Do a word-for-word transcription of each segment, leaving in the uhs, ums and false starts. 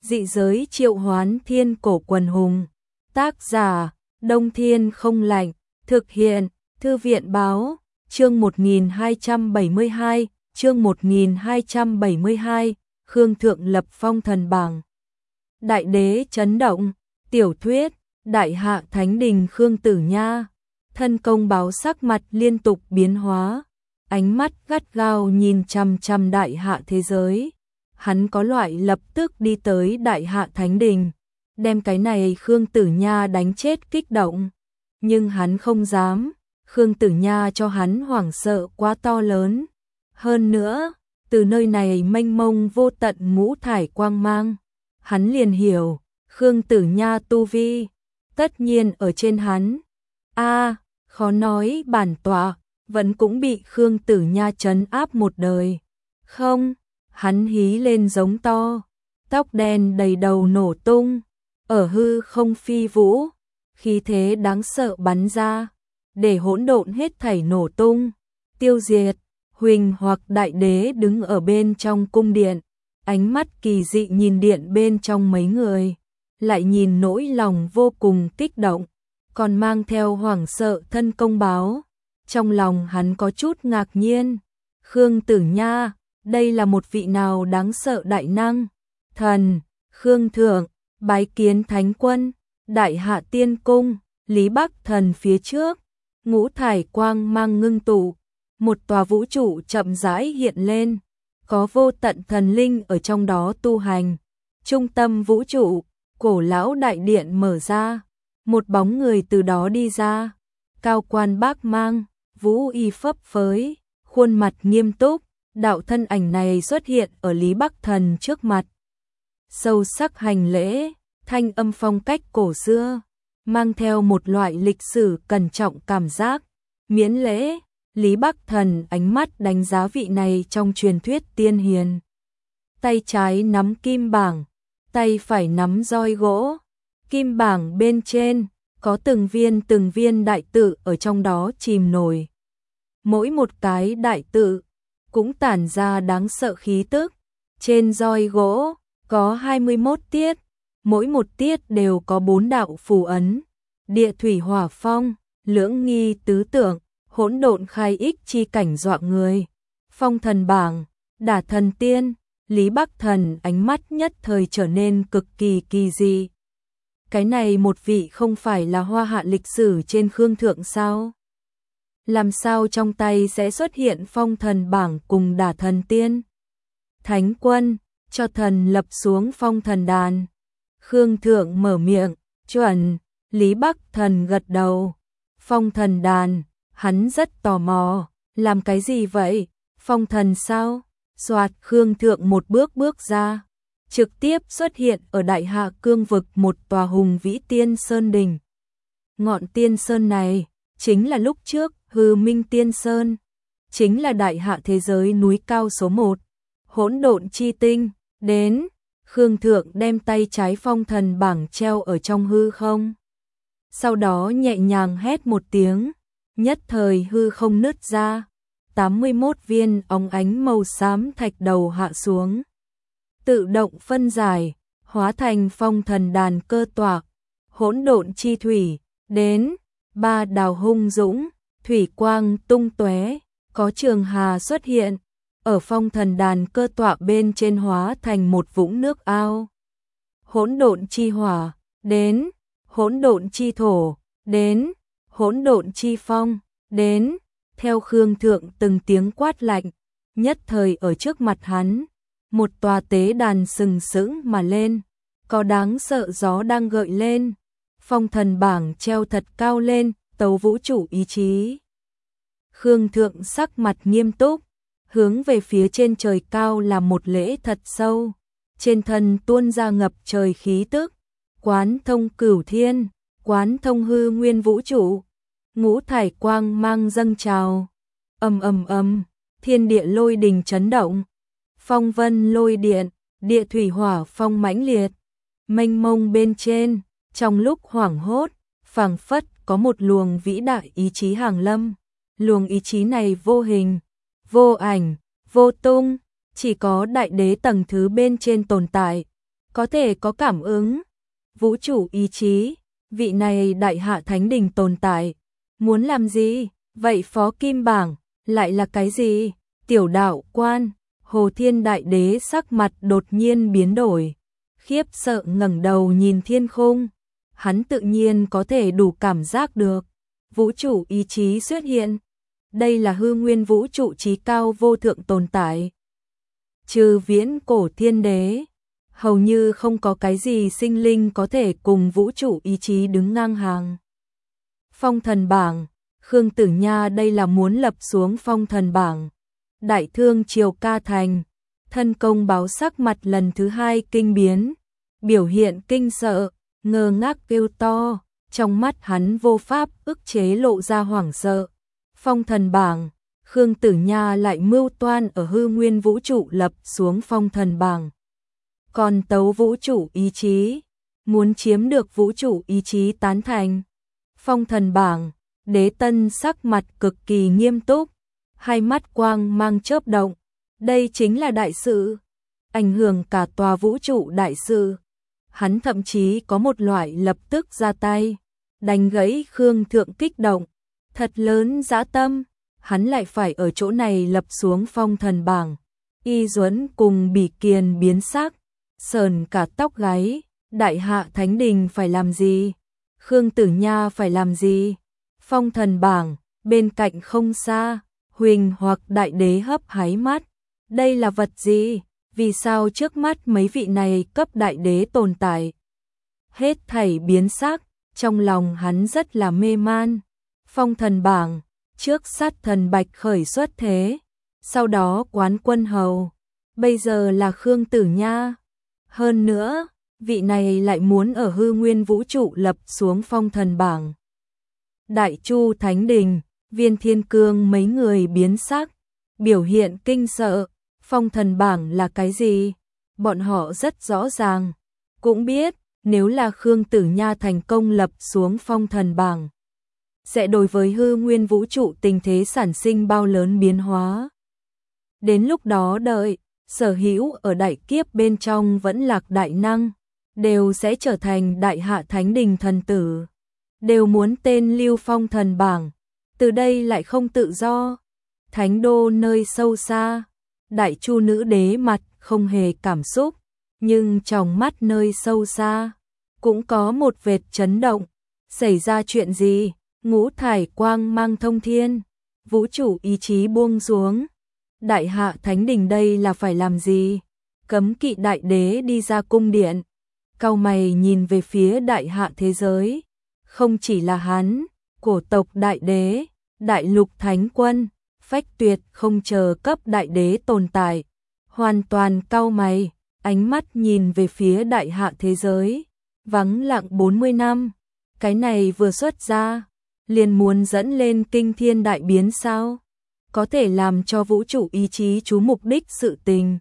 Dị giới triệu hoán thiên cổ quần hùng. Tác giả, Đông Thiên không lạnh. Thực hiện, Thư viện báo. Chương một nghìn hai trăm bảy mươi hai, chương một nghìn hai trăm bảy mươi hai, Khương Thượng lập phong thần bảng. Đại đế chấn động, tiểu thuyết, Đại Hạ Thánh Đình Khương Tử Nha. Thân công báo sắc mặt liên tục biến hóa, ánh mắt gắt gao nhìn chằm chằm Đại Hạ thế giới. Hắn có loại lập tức đi tới Đại Hạ Thánh Đình, đem cái này Khương Tử Nha đánh chết kích động. Nhưng hắn không dám, Khương Tử Nha cho hắn hoảng sợ quá to lớn. Hơn nữa, từ nơi này mênh mông vô tận ngũ thải quang mang, hắn liền hiểu, Khương Tử Nha tu vi, tất nhiên ở trên hắn. A, khó nói bản tọa, vẫn cũng bị Khương Tử Nha trấn áp một đời. Không, hắn hí lên giống to, tóc đen đầy đầu nổ tung, ở hư không phi vũ, khí thế đáng sợ bắn ra, để hỗn độn hết thảy nổ tung, tiêu diệt. Huỳnh hoặc đại đế đứng ở bên trong cung điện, ánh mắt kỳ dị nhìn điện bên trong mấy người, lại nhìn nỗi lòng vô cùng kích động, còn mang theo hoảng sợ thân công báo. Trong lòng hắn có chút ngạc nhiên, Khương Tử Nha, đây là một vị nào đáng sợ đại năng. Thần, Khương Thượng, bái kiến Thánh Quân, Đại Hạ Tiên Cung, Lý Bắc Thần phía trước, ngũ thải quang mang ngưng tụ. Một tòa vũ trụ chậm rãi hiện lên, có vô tận thần linh ở trong đó tu hành. Trung tâm vũ trụ, cổ lão đại điện mở ra, một bóng người từ đó đi ra, cao quan bác mang, vũ y phấp phới, khuôn mặt nghiêm túc. Đạo thân ảnh này xuất hiện ở Lý Bắc Thần trước mặt, sâu sắc hành lễ, thanh âm phong cách cổ xưa, mang theo một loại lịch sử cẩn trọng cảm giác. Miễn lễ. Lý Bắc Thần ánh mắt đánh giá vị này trong truyền thuyết tiên hiền. Tay trái nắm kim bảng, tay phải nắm roi gỗ. Kim bảng bên trên có từng viên từng viên đại tự ở trong đó chìm nổi. Mỗi một cái đại tự cũng tản ra đáng sợ khí tức. Trên roi gỗ có hai mươi mốt tiết, mỗi một tiết đều có bốn đạo phù ấn. Địa thủy hỏa phong, lưỡng nghi tứ tượng, hỗn độn khai ích chi cảnh dọa người. Phong thần bảng, đả thần tiên. Lý Bắc Thần ánh mắt nhất thời trở nên cực kỳ kỳ dị. Cái này một vị không phải là hoa hạ lịch sử trên Khương Thượng sao? Làm sao trong tay sẽ xuất hiện phong thần bảng cùng đả thần tiên? Thánh Quân, cho thần lập xuống phong thần đàn. Khương Thượng mở miệng, chuẩn. Lý Bắc Thần gật đầu. Phong thần đàn. Hắn rất tò mò, làm cái gì vậy? Phong thần sao? Soạt, Khương Thượng một bước bước ra, trực tiếp xuất hiện ở Đại Hạ cương vực một tòa hùng vĩ tiên sơn đỉnh. Ngọn tiên sơn này chính là lúc trước Hư Minh Tiên Sơn, chính là Đại Hạ thế giới núi cao số một, hỗn độn chi tinh. Đến, Khương Thượng đem tay trái phong thần bảng treo ở trong hư không, sau đó nhẹ nhàng hét một tiếng. Nhất thời hư không nứt ra, tám mươi mốt viên óng ánh màu xám thạch đầu hạ xuống, tự động phân giải, hóa thành phong thần đàn cơ toạc. Hỗn độn chi thủy, đến, ba đào hung dũng, thủy quang tung tóe, có trường hà xuất hiện, ở phong thần đàn cơ tọa bên trên hóa thành một vũng nước ao. Hỗn độn chi hỏa, đến, hỗn độn chi thổ, đến, hỗn độn chi phong, đến. Theo Khương Thượng từng tiếng quát lạnh, nhất thời ở trước mặt hắn, một tòa tế đàn sừng sững mà lên, có đáng sợ gió đang gợi lên. Phong thần bảng treo thật cao lên, tấu vũ trụ ý chí. Khương Thượng sắc mặt nghiêm túc, hướng về phía trên trời cao là một lễ thật sâu, trên thân tuôn ra ngập trời khí tức, quán thông cửu thiên, quán thông hư nguyên vũ trụ. Ngũ thải quang mang dâng trào, ầm ầm ầm, thiên địa lôi đình chấn động, phong vân lôi điện, địa thủy hỏa phong mãnh liệt, mênh mông bên trên. Trong lúc hoảng hốt, phảng phất có một luồng vĩ đại ý chí hàng lâm. Luồng ý chí này vô hình, vô ảnh, vô tung, chỉ có đại đế tầng thứ bên trên tồn tại, có thể có cảm ứng. Vũ trụ ý chí, vị này đại hạ thánh đình tồn tại, muốn làm gì? Vậy phó kim bảng, lại là cái gì? Tiểu đạo quan, Hồ Thiên Đại Đế sắc mặt đột nhiên biến đổi, khiếp sợ ngẩng đầu nhìn thiên khung. Hắn tự nhiên có thể đủ cảm giác được, vũ trụ ý chí xuất hiện. Đây là hư nguyên vũ trụ trí cao vô thượng tồn tại. Trừ viễn cổ thiên đế, hầu như không có cái gì sinh linh có thể cùng vũ trụ ý chí đứng ngang hàng. Phong thần bảng, Khương Tử Nha đây là muốn lập xuống phong thần bảng. Đại thương triều ca thành, thân công báo sắc mặt lần thứ hai kinh biến, biểu hiện kinh sợ, ngơ ngác kêu to, trong mắt hắn vô pháp ức chế lộ ra hoảng sợ. Phong thần bảng, Khương Tử Nha lại mưu toan ở hư nguyên vũ trụ lập xuống phong thần bảng. Còn tấu vũ trụ ý chí, muốn chiếm được vũ trụ ý chí tán thành. Phong thần bảng, Đế Tân sắc mặt cực kỳ nghiêm túc, hai mắt quang mang chớp động. Đây chính là đại sự, ảnh hưởng cả tòa vũ trụ đại sự. Hắn thậm chí có một loại lập tức ra tay, đánh gãy Khương Thượng kích động. Thật lớn dã tâm, hắn lại phải ở chỗ này lập xuống phong thần bảng. Y Duẫn cùng Bỉ Kiền biến sắc, sờn cả tóc gáy. Đại hạ thánh đình phải làm gì? Khương Tử Nha phải làm gì? Phong thần bảng, bên cạnh không xa, Huỳnh hoặc Đại Đế hấp háy mắt. Đây là vật gì? Vì sao trước mắt mấy vị này cấp đại đế tồn tại? Hết thảy biến sắc, trong lòng hắn rất là mê man. Phong thần bảng, trước sát thần Bạch khởi xuất thế, sau đó Quán Quân Hầu, bây giờ là Khương Tử Nha. Hơn nữa, vị này lại muốn ở hư nguyên vũ trụ lập xuống phong thần bảng. Đại Chu Thánh Đình, Viên Thiên Cương mấy người biến sắc, biểu hiện kinh sợ. Phong thần bảng là cái gì? Bọn họ rất rõ ràng, cũng biết nếu là Khương Tử Nha thành công lập xuống phong thần bảng, sẽ đối với hư nguyên vũ trụ tình thế sản sinh bao lớn biến hóa. Đến lúc đó đợi, sở hữu ở đại kiếp bên trong vẫn lạc đại năng, đều sẽ trở thành đại hạ thánh đình thần tử, đều muốn tên lưu phong thần bảng, từ đây lại không tự do. Thánh đô nơi sâu xa, Đại Chu nữ đế mặt không hề cảm xúc, nhưng trong mắt nơi sâu xa cũng có một vệt chấn động. Xảy ra chuyện gì? Ngũ thải quang mang thông thiên, vũ trụ ý chí buông xuống. Đại hạ thánh đình đây là phải làm gì? Cấm kỵ đại đế đi ra cung điện, cau mày nhìn về phía đại hạ thế giới. Không chỉ là hắn, cổ tộc đại đế, đại lục thánh quân, Phách Tuyệt không chờ cấp đại đế tồn tại, hoàn toàn cau mày, ánh mắt nhìn về phía đại hạ thế giới. Vắng lặng bốn mươi năm, cái này vừa xuất ra, liền muốn dẫn lên kinh thiên đại biến sao? Có thể làm cho vũ trụ ý chí chú mục đích sự tình.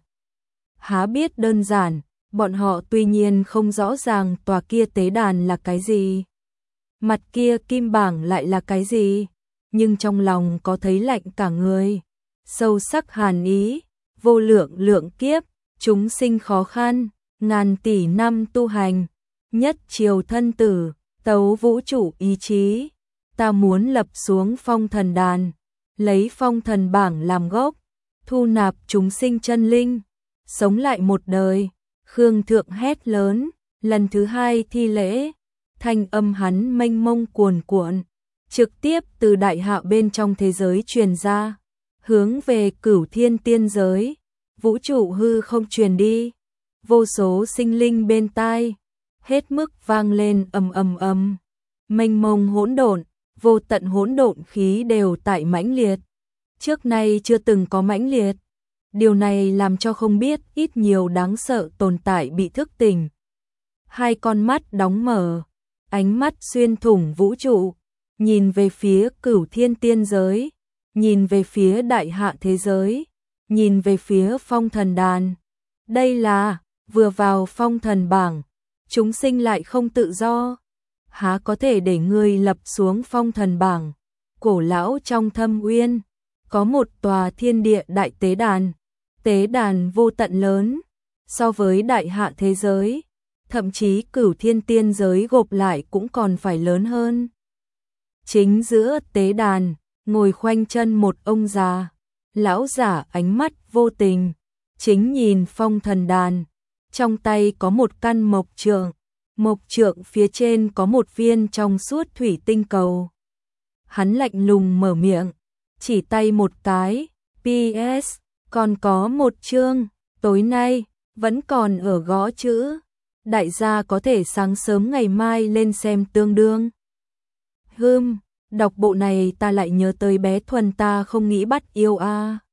Há biết đơn giản, bọn họ tuy nhiên không rõ ràng tòa kia tế đàn là cái gì, mặt kia kim bảng lại là cái gì, nhưng trong lòng có thấy lạnh cả người, sâu sắc hàn ý. Vô lượng lượng kiếp, chúng sinh khó khăn, ngàn tỷ năm tu hành, nhất triều thân tử, tấu vũ trụ ý chí. Ta muốn lập xuống phong thần đàn, lấy phong thần bảng làm gốc, thu nạp chúng sinh chân linh, sống lại một đời. Khương Thượng hét lớn, lần thứ hai thi lễ, thanh âm hắn mênh mông cuồn cuộn, trực tiếp từ đại hạ bên trong thế giới truyền ra, hướng về cửu thiên tiên giới, vũ trụ hư không truyền đi. Vô số sinh linh bên tai, hết mức vang lên ầm ầm ầm, mênh mông hỗn độn, vô tận hỗn độn khí đều tại mãnh liệt, trước nay chưa từng có mãnh liệt. Điều này làm cho không biết ít nhiều đáng sợ tồn tại bị thức tỉnh. Hai con mắt đóng mở, ánh mắt xuyên thủng vũ trụ, nhìn về phía cửu thiên tiên giới, nhìn về phía đại hạ thế giới, nhìn về phía phong thần đàn. Đây là, vừa vào phong thần bảng, chúng sinh lại không tự do. Há có thể để ngươi lập xuống phong thần bảng? Cổ lão trong thâm uyên, có một tòa thiên địa đại tế đàn, tế đàn vô tận lớn, so với đại hạ thế giới, thậm chí Cửu Thiên tiên giới gộp lại cũng còn phải lớn hơn. Chính giữa tế đàn, ngồi khoanh chân một ông già, lão giả ánh mắt vô tình, chính nhìn phong thần đàn, trong tay có một căn mộc trượng, mộc trượng phía trên có một viên trong suốt thủy tinh cầu. Hắn lạnh lùng mở miệng, chỉ tay một cái, pê ét, còn có một chương, tối nay, vẫn còn ở gõ chữ, đại gia có thể sáng sớm ngày mai lên xem tương đương. Hừm, đọc bộ này ta lại nhớ tới bé Thuần ta không nghĩ bắt yêu a. À.